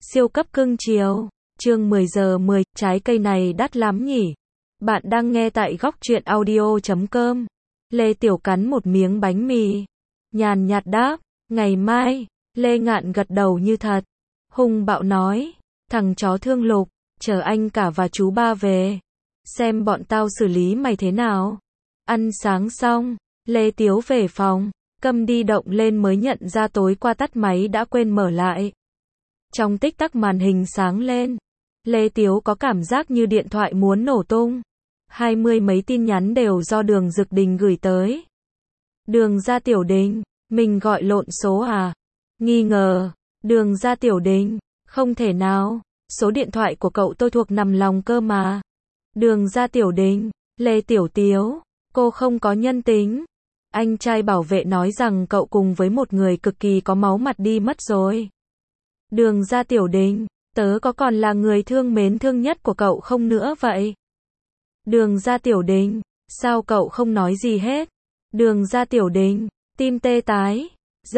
Siêu cấp cưng chiều. Chương 10 giờ 10, trái cây này đắt lắm nhỉ? Bạn đang nghe tại góc truyện audio.com. Lê Tiểu cắn một miếng bánh mì. Nhàn nhạt đáp, ngày mai. Lê Ngạn gật đầu như thật. Hùng bạo nói, thằng chó thương lục, chờ anh cả và chú ba về. Xem bọn tao xử lý mày thế nào. Ăn sáng xong, Lê Tiếu về phòng, cầm đi động lên mới nhận ra tối qua tắt máy đã quên mở lại. Trong tích tắc màn hình sáng lên, Lê Tiếu có cảm giác như điện thoại muốn nổ tung. 20 mấy tin nhắn đều do Đường Dực Đình gửi tới. Đường Gia Tiểu Đình, mình gọi lộn số à? Nghi ngờ, Đường Gia Tiểu Đình, không thể nào, số điện thoại của cậu tôi thuộc nằm lòng cơ mà. Đường Gia Tiểu Đình, Lê Tiểu Tiếu, cô không có nhân tính. Anh trai bảo vệ nói rằng cậu cùng với một người cực kỳ có máu mặt đi mất rồi. Đường Gia Tiểu Đình, tớ có còn là người thương mến thương nhất của cậu không nữa vậy? Đường Gia Tiểu Đình, sao cậu không nói gì hết? Đường Gia Tiểu Đình, tim tê tái.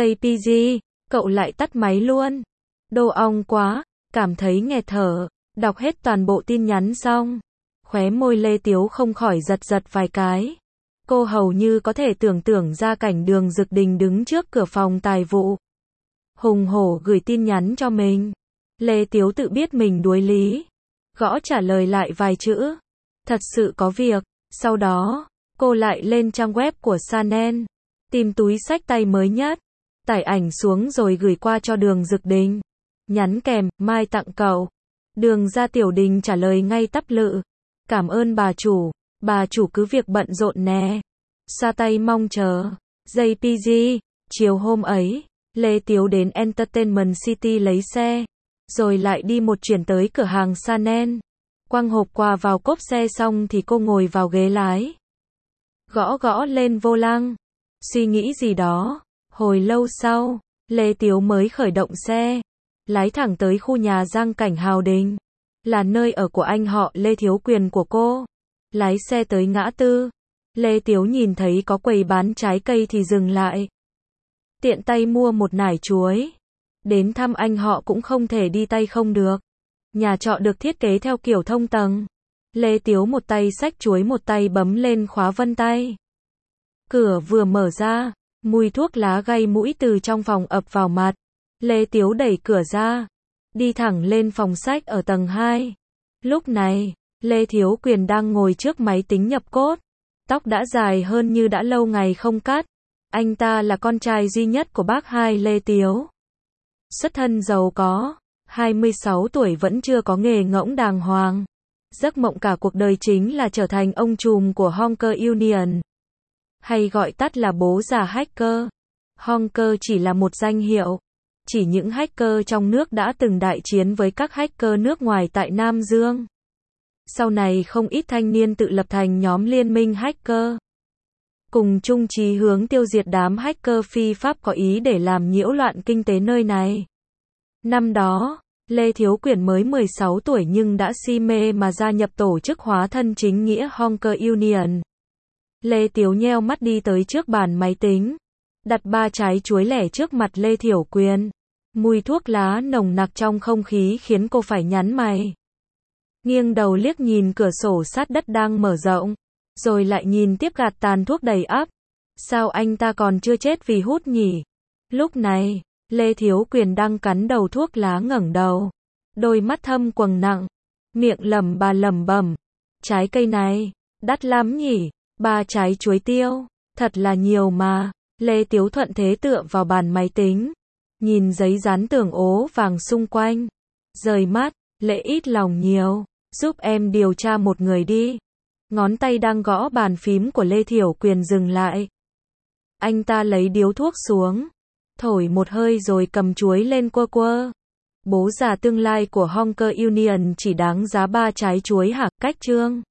JPG, cậu lại tắt máy luôn. Đồ ong quá, cảm thấy nghẹt thở. Đọc hết toàn bộ tin nhắn xong, khóe môi Lê Tiếu không khỏi giật giật vài cái. Cô hầu như có thể tưởng tượng ra cảnh Đường Dực Đình đứng trước cửa phòng tài vụ, hùng hổ gửi tin nhắn cho mình. Lê Tiếu tự biết mình đuối lý, gõ trả lời lại vài chữ. Thật sự có việc. Sau đó, cô lại lên trang web của Chanel, tìm túi xách tay mới nhất, tải ảnh xuống rồi gửi qua cho Đường Dực Đình. Nhắn kèm, mai tặng cậu. Đường Gia Tiểu Đình trả lời ngay tắp lự. Cảm ơn bà chủ cứ việc bận rộn nè. Xoa tay mong chờ. JPG, chiều hôm ấy, Lê Tiếu đến Entertainment City lấy xe, rồi lại đi một chuyển tới cửa hàng Chanel. Quăng hộp quà vào cốp xe xong thì cô ngồi vào ghế lái. Gõ lên vô lăng. Suy nghĩ gì đó. Hồi lâu sau, Lê Tiếu mới khởi động xe. Lái thẳng tới khu nhà Giang Cảnh Hào Đình. Là nơi ở của anh họ Lê Thiếu Quyền của cô. Lái xe tới ngã tư. Lê Tiếu nhìn thấy có quầy bán trái cây thì dừng lại. Tiện tay mua một nải chuối. Đến thăm anh họ cũng không thể đi tay không được. Nhà trọ được thiết kế theo kiểu thông tầng. Lê Tiếu một tay xách chuối một tay bấm lên khóa vân tay. Cửa vừa mở ra, mùi thuốc lá gây mũi từ trong phòng ập vào mặt. Lê Tiếu đẩy cửa ra, đi thẳng lên phòng sách ở tầng 2. Lúc này, Lê Thiếu Quyền đang ngồi trước máy tính nhập code. Tóc đã dài hơn như đã lâu ngày không cắt. Anh ta là con trai duy nhất của bác hai Lê Tiếu. Xuất thân giàu có, 26 tuổi vẫn chưa có nghề ngỗng đàng hoàng. Giấc mộng cả cuộc đời chính là trở thành ông trùm của Honker Union, hay gọi tắt là bố già hacker. Honker chỉ là một danh hiệu, chỉ những hacker trong nước đã từng đại chiến với các hacker nước ngoài tại Nam Dương. Sau này không ít thanh niên tự lập thành nhóm liên minh hacker, cùng chung chí hướng tiêu diệt đám hacker phi pháp có ý để làm nhiễu loạn kinh tế nơi này. Năm đó, Lê Thiếu Quyền mới 16 tuổi nhưng đã si mê mà gia nhập tổ chức hóa thân chính nghĩa Honker Union. Lê Tiếu nheo mắt đi tới trước bàn máy tính, đặt 3 trái chuối lẻ trước mặt Lê Thiểu Quyền. Mùi thuốc lá nồng nặc trong không khí khiến cô phải nhắn mày. Nghiêng đầu liếc nhìn cửa sổ sát đất đang mở rộng, rồi lại nhìn tiếp gạt tàn thuốc đầy ắp. Sao anh ta còn chưa chết vì hút nhỉ? Lúc này, Lê Thiếu Quyền đang cắn đầu thuốc lá ngẩng đầu, đôi mắt thâm quầng nặng, miệng lẩm bẩm. Trái cây này, đắt lắm nhỉ? 3 trái chuối tiêu, thật là nhiều mà. Lê Tiếu thuận thế tựa vào bàn máy tính, nhìn giấy dán tường ố vàng xung quanh. Rời mắt, Lệ ít lòng nhiều, giúp em điều tra một người đi. Ngón tay đang gõ bàn phím của Lê Thiểu Quyền dừng lại. Anh ta lấy điếu thuốc xuống, thổi một hơi rồi cầm chuối lên quơ. Bố già tương lai của Honker Union chỉ đáng giá 3 trái chuối hả? Cách trương.